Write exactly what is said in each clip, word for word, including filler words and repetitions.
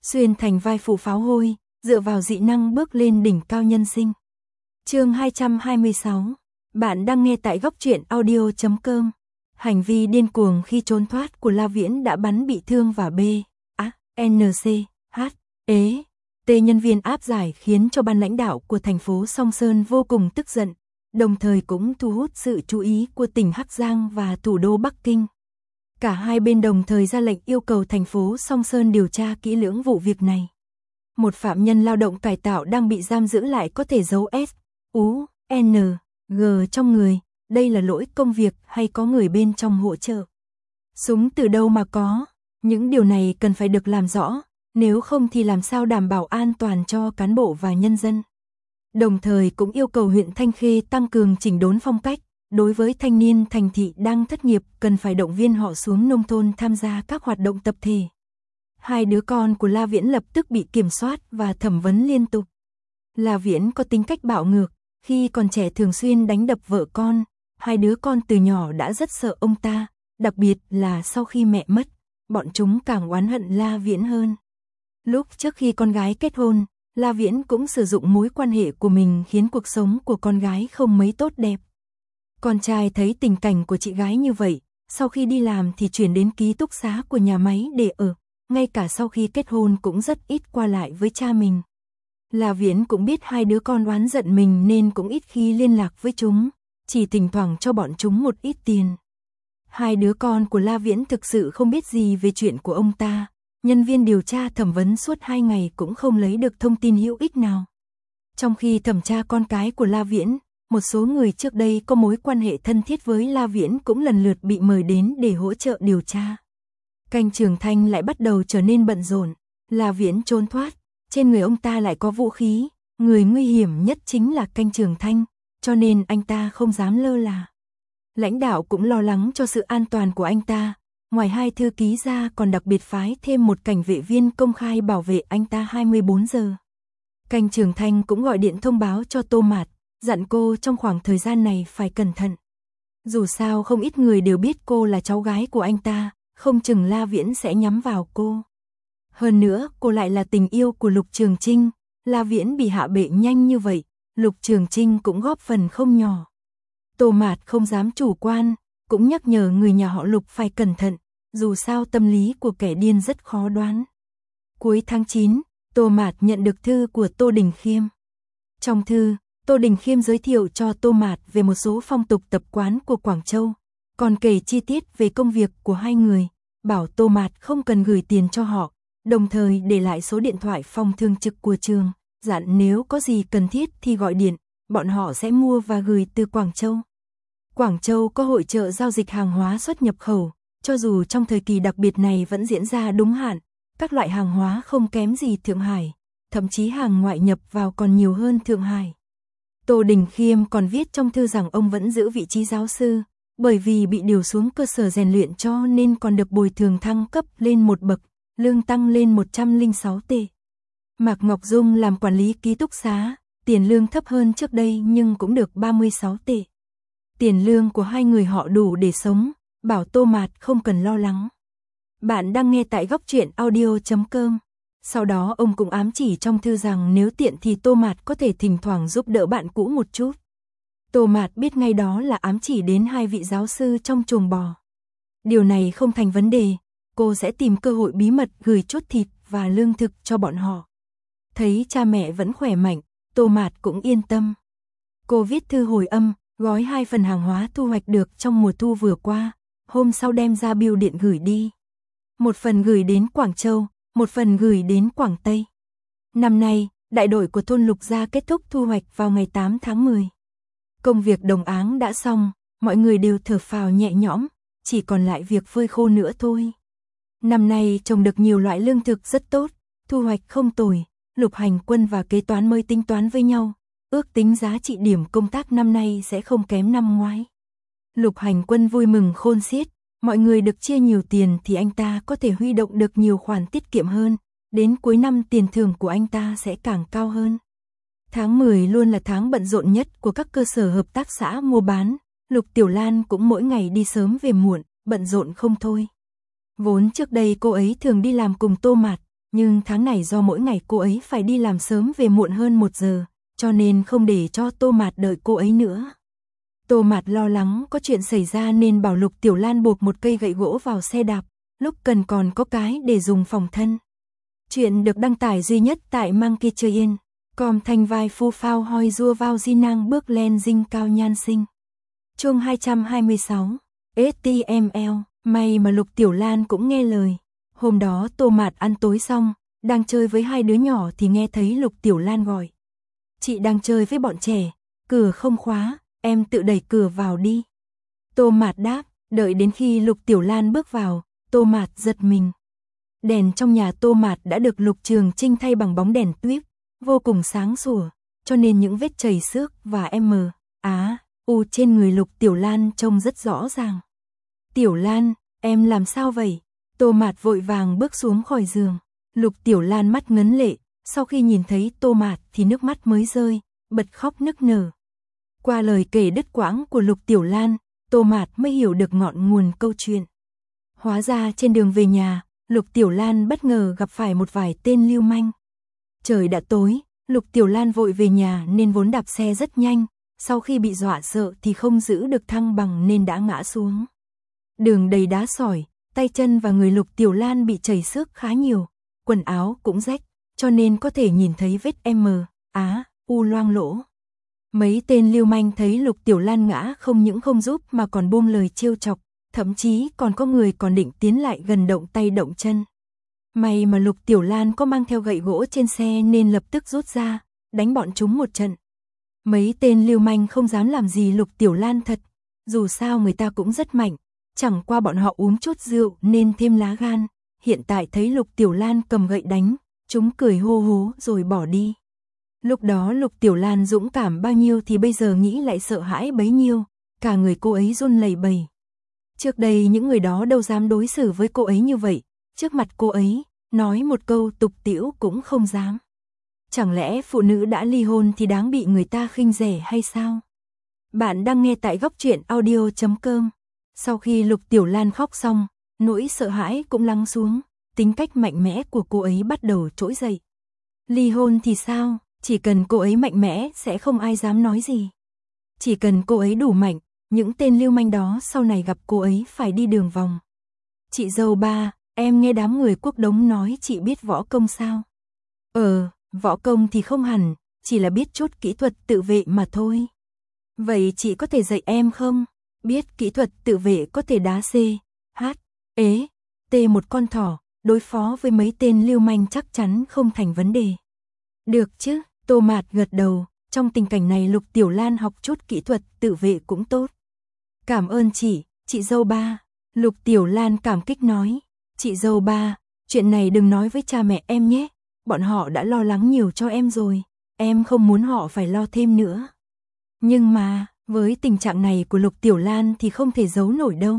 xuyên thành vai phụ pháo hôi, dựa vào dị năng bước lên đỉnh cao nhân sinh. Chương hai trăm hai mươi sáu. Bạn đang nghe tại góc truyện audio chấm com. Hành vi điên cuồng khi trốn thoát của La Viễn đã bắn bị thương và B, A, N C, H, E, T nhân viên áp giải khiến cho ban lãnh đạo của thành phố Song Sơn vô cùng tức giận, đồng thời cũng thu hút sự chú ý của tỉnh Hắc Giang và thủ đô Bắc Kinh. Cả hai bên đồng thời ra lệnh yêu cầu thành phố Song Sơn điều tra kỹ lưỡng vụ việc này. Một phạm nhân lao động cải tạo đang bị giam giữ lại có thể giấu S, U, N, G trong người, đây là lỗi công việc hay có người bên trong hỗ trợ? Súng từ đâu mà có? Những điều này cần phải được làm rõ, nếu không thì làm sao đảm bảo an toàn cho cán bộ và nhân dân. Đồng thời cũng yêu cầu huyện Thanh Khê tăng cường chỉnh đốn phong cách, đối với thanh niên thành thị đang thất nghiệp cần phải động viên họ xuống nông thôn tham gia các hoạt động tập thể. Hai đứa con của La Viễn lập tức bị kiểm soát và thẩm vấn liên tục. La Viễn có tính cách bạo ngược, khi còn trẻ thường xuyên đánh đập vợ con, hai đứa con từ nhỏ đã rất sợ ông ta, đặc biệt là sau khi mẹ mất, bọn chúng càng oán hận La Viễn hơn. Lúc trước khi con gái kết hôn, La Viễn cũng sử dụng mối quan hệ của mình khiến cuộc sống của con gái không mấy tốt đẹp. Con trai thấy tình cảnh của chị gái như vậy, sau khi đi làm thì chuyển đến ký túc xá của nhà máy để ở, ngay cả sau khi kết hôn cũng rất ít qua lại với cha mình. La Viễn cũng biết hai đứa con oán giận mình nên cũng ít khi liên lạc với chúng, chỉ thỉnh thoảng cho bọn chúng một ít tiền. Hai đứa con của La Viễn thực sự không biết gì về chuyện của ông ta, nhân viên điều tra thẩm vấn suốt hai ngày cũng không lấy được thông tin hữu ích nào. Trong khi thẩm tra con cái của La Viễn, một số người trước đây có mối quan hệ thân thiết với La Viễn cũng lần lượt bị mời đến để hỗ trợ điều tra. Canh Trường Thanh lại bắt đầu trở nên bận rộn, La Viễn trốn thoát, trên người ông ta lại có vũ khí, người nguy hiểm nhất chính là Canh Trường Thanh, cho nên anh ta không dám lơ là. Lãnh đạo cũng lo lắng cho sự an toàn của anh ta, ngoài hai thư ký ra còn đặc biệt phái thêm một cảnh vệ viên công khai bảo vệ anh ta hai mươi bốn giờ. Canh Trường Thanh cũng gọi điện thông báo cho Tô Mạt, dặn cô trong khoảng thời gian này phải cẩn thận. Dù sao không ít người đều biết cô là cháu gái của anh ta, không chừng La Viễn sẽ nhắm vào cô. Hơn nữa, cô lại là tình yêu của Lục Trường Trinh, La Viễn bị hạ bệ nhanh như vậy, Lục Trường Trinh cũng góp phần không nhỏ. Tô Mạt không dám chủ quan, cũng nhắc nhở người nhà họ Lục phải cẩn thận, dù sao tâm lý của kẻ điên rất khó đoán. Cuối tháng chín, Tô Mạt nhận được thư của Tô Đình Khiêm. Trong thư, Tô Đình Khiêm giới thiệu cho Tô Mạt về một số phong tục tập quán của Quảng Châu, còn kể chi tiết về công việc của hai người, bảo Tô Mạt không cần gửi tiền cho họ, đồng thời để lại số điện thoại phòng thường trực của trường, dặn nếu có gì cần thiết thì gọi điện, bọn họ sẽ mua và gửi từ Quảng Châu. Quảng Châu có hội chợ giao dịch hàng hóa xuất nhập khẩu, cho dù trong thời kỳ đặc biệt này vẫn diễn ra đúng hạn, các loại hàng hóa không kém gì Thượng Hải, thậm chí hàng ngoại nhập vào còn nhiều hơn Thượng Hải. Tô Đình Khiêm còn viết trong thư rằng ông vẫn giữ vị trí giáo sư, bởi vì bị điều xuống cơ sở rèn luyện cho nên còn được bồi thường thăng cấp lên một bậc, lương tăng lên một trăm lẻ sáu tệ. Mạc Ngọc Dung làm quản lý ký túc xá, tiền lương thấp hơn trước đây nhưng cũng được ba mươi sáu tệ. Tiền lương của hai người họ đủ để sống, bảo Tô Mạt không cần lo lắng. Bạn đang nghe tại góc truyện audio chấm com. Sau đó ông cũng ám chỉ trong thư rằng nếu tiện thì Tô Mạt có thể thỉnh thoảng giúp đỡ bạn cũ một chút. Tô Mạt biết ngay đó là ám chỉ đến hai vị giáo sư trong chuồng bò. Điều này không thành vấn đề, cô sẽ tìm cơ hội bí mật gửi chút thịt và lương thực cho bọn họ. Thấy cha mẹ vẫn khỏe mạnh, Tô Mạt cũng yên tâm. Cô viết thư hồi âm, gói hai phần hàng hóa thu hoạch được trong mùa thu vừa qua, hôm sau đem ra bưu điện gửi đi. Một phần gửi đến Quảng Châu, một phần gửi đến Quảng Tây. Năm nay, đại đội của thôn Lục Gia kết thúc thu hoạch vào ngày tám tháng mười. Công việc đồng áng đã xong, mọi người đều thở phào nhẹ nhõm, chỉ còn lại việc phơi khô nữa thôi. Năm nay trồng được nhiều loại lương thực rất tốt, thu hoạch không tồi, Lục Hành Quân và kế toán mới tính toán với nhau, ước tính giá trị điểm công tác năm nay sẽ không kém năm ngoái. Lục Hành Quân vui mừng khôn xiết, mọi người được chia nhiều tiền thì anh ta có thể huy động được nhiều khoản tiết kiệm hơn, đến cuối năm tiền thưởng của anh ta sẽ càng cao hơn. Tháng mười luôn là tháng bận rộn nhất của các cơ sở hợp tác xã mua bán, Lục Tiểu Lan cũng mỗi ngày đi sớm về muộn, bận rộn không thôi. Vốn trước đây cô ấy thường đi làm cùng Tô Mạt, Nhưng tháng này do mỗi ngày cô ấy phải đi làm sớm về muộn hơn một giờ, cho nên không để cho Tô Mạt đợi cô ấy nữa. Tô Mạt lo lắng có chuyện xảy ra nên bảo Lục Tiểu Lan buộc một cây gậy gỗ vào xe đạp, lúc cần còn có cái để dùng phòng thân. Chuyện được đăng tải duy nhất tại Monkey Train. Com thanh vai phu phao hoi rua vào di năng bước lên dinh cao nhan sinh. Chương hai trăm hai mươi sáu. ét tê em lờ, may mà Lục Tiểu Lan cũng nghe lời. Hôm đó Tô Mạt ăn tối xong, đang chơi với hai đứa nhỏ thì nghe thấy Lục Tiểu Lan gọi. Chị đang chơi với bọn trẻ, cửa không khóa, em tự đẩy cửa vào đi. Tô Mạt đáp, đợi đến khi Lục Tiểu Lan bước vào, Tô Mạt giật mình. Đèn trong nhà Tô Mạt đã được Lục Trường Trinh thay bằng bóng đèn tuyếp, vô cùng sáng sủa, cho nên những vết chảy xước và M, á, U trên người Lục Tiểu Lan trông rất rõ ràng. Tiểu Lan, em làm sao vậy? Tô Mạt vội vàng bước xuống khỏi giường. Lục Tiểu Lan mắt ngấn lệ, sau khi nhìn thấy Tô Mạt thì nước mắt mới rơi, bật khóc nức nở. Qua lời kể đứt quãng của Lục Tiểu Lan, Tô Mạt mới hiểu được ngọn nguồn câu chuyện. Hóa ra trên đường về nhà, Lục Tiểu Lan bất ngờ gặp phải một vài tên lưu manh. Trời đã tối, Lục Tiểu Lan vội về nhà nên vốn đạp xe rất nhanh, sau khi bị dọa sợ thì không giữ được thăng bằng nên đã ngã xuống. Đường đầy đá sỏi, tay chân và người Lục Tiểu Lan bị chảy xước khá nhiều, quần áo cũng rách, cho nên có thể nhìn thấy vết M, á, U loang lỗ. Mấy tên lưu manh thấy Lục Tiểu Lan ngã không những không giúp mà còn buông lời trêu chọc, thậm chí còn có người còn định tiến lại gần động tay động chân. May mà Lục Tiểu Lan có mang theo gậy gỗ trên xe nên lập tức rút ra, đánh bọn chúng một trận. Mấy tên lưu manh không dám làm gì Lục Tiểu Lan thật, dù sao người ta cũng rất mạnh, chẳng qua bọn họ uống chút rượu nên thêm lá gan. Hiện tại thấy Lục Tiểu Lan cầm gậy đánh, chúng cười hô hố rồi bỏ đi. Lúc đó Lục Tiểu Lan dũng cảm bao nhiêu thì bây giờ nghĩ lại sợ hãi bấy nhiêu, cả người cô ấy run lẩy bẩy. Trước đây những người đó đâu dám đối xử với cô ấy như vậy, trước mặt cô ấy, nói một câu tục tĩu cũng không dám. Chẳng lẽ phụ nữ đã ly hôn thì đáng bị người ta khinh rẻ hay sao? Bạn đang nghe tại góc truyện audio chấm com. Sau khi Lục Tiểu Lan khóc xong, nỗi sợ hãi cũng lắng xuống, tính cách mạnh mẽ của cô ấy bắt đầu trỗi dậy. Ly hôn thì sao, chỉ cần cô ấy mạnh mẽ sẽ không ai dám nói gì. Chỉ cần cô ấy đủ mạnh, những tên lưu manh đó sau này gặp cô ấy phải đi đường vòng. Chị dâu ba, em nghe đám người Quốc Đống nói chị biết võ công sao? Ờ, võ công thì không hẳn, chỉ là biết chút kỹ thuật tự vệ mà thôi. Vậy chị có thể dạy em không? Biết kỹ thuật tự vệ có thể đá C, H, ế, T một con thỏ, đối phó với mấy tên lưu manh chắc chắn không thành vấn đề. Được chứ, Tô Mạt gật đầu, trong tình cảnh này Lục Tiểu Lan học chút kỹ thuật tự vệ cũng tốt. Cảm ơn chị, chị dâu ba. Lục Tiểu Lan cảm kích nói, chị dâu ba, chuyện này đừng nói với cha mẹ em nhé, bọn họ đã lo lắng nhiều cho em rồi, em không muốn họ phải lo thêm nữa. Nhưng mà, với tình trạng này của Lục Tiểu Lan thì không thể giấu nổi đâu.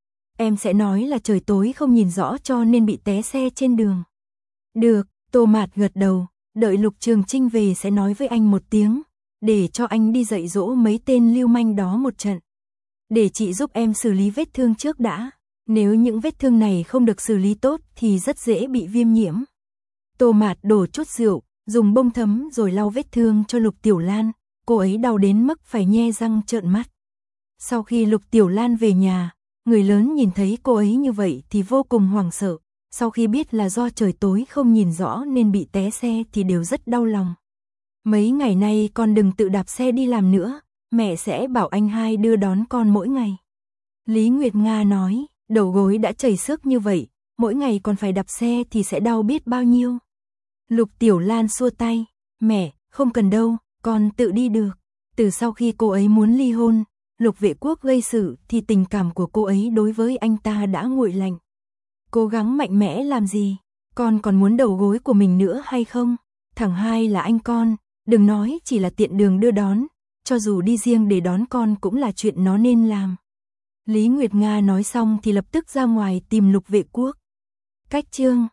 Em sẽ nói là trời tối không nhìn rõ cho nên bị té xe trên đường. Được, Tô Mạt gật đầu, đợi Lục Trường Trinh về sẽ nói với anh một tiếng, để cho anh đi dạy dỗ mấy tên lưu manh đó một trận. Để chị giúp em xử lý vết thương trước đã, nếu những vết thương này không được xử lý tốt thì rất dễ bị viêm nhiễm. Tô Mạt đổ chút rượu, dùng bông thấm rồi lau vết thương cho Lục Tiểu Lan, cô ấy đau đến mức phải nhe răng trợn mắt. Sau khi Lục Tiểu Lan về nhà, người lớn nhìn thấy cô ấy như vậy thì vô cùng hoảng sợ, sau khi biết là do trời tối không nhìn rõ nên bị té xe thì đều rất đau lòng. Mấy ngày nay con đừng tự đạp xe đi làm nữa, mẹ sẽ bảo anh hai đưa đón con mỗi ngày. Lý Nguyệt Nga nói, đầu gối đã chảy xước như vậy, mỗi ngày còn phải đạp xe thì sẽ đau biết bao nhiêu. Lục Tiểu Lan xua tay, mẹ, không cần đâu, con tự đi được. Từ sau khi cô ấy muốn ly hôn, Lục Vệ Quốc gây sự thì tình cảm của cô ấy đối với anh ta đã nguội lạnh. Cố gắng mạnh mẽ làm gì, con còn muốn đầu gối của mình nữa hay không? Thằng hai là anh con, đừng nói chỉ là tiện đường đưa đón, cho dù đi riêng để đón con cũng là chuyện nó nên làm. Lý Nguyệt Nga nói xong thì lập tức ra ngoài tìm Lục Vệ Quốc. Cách chương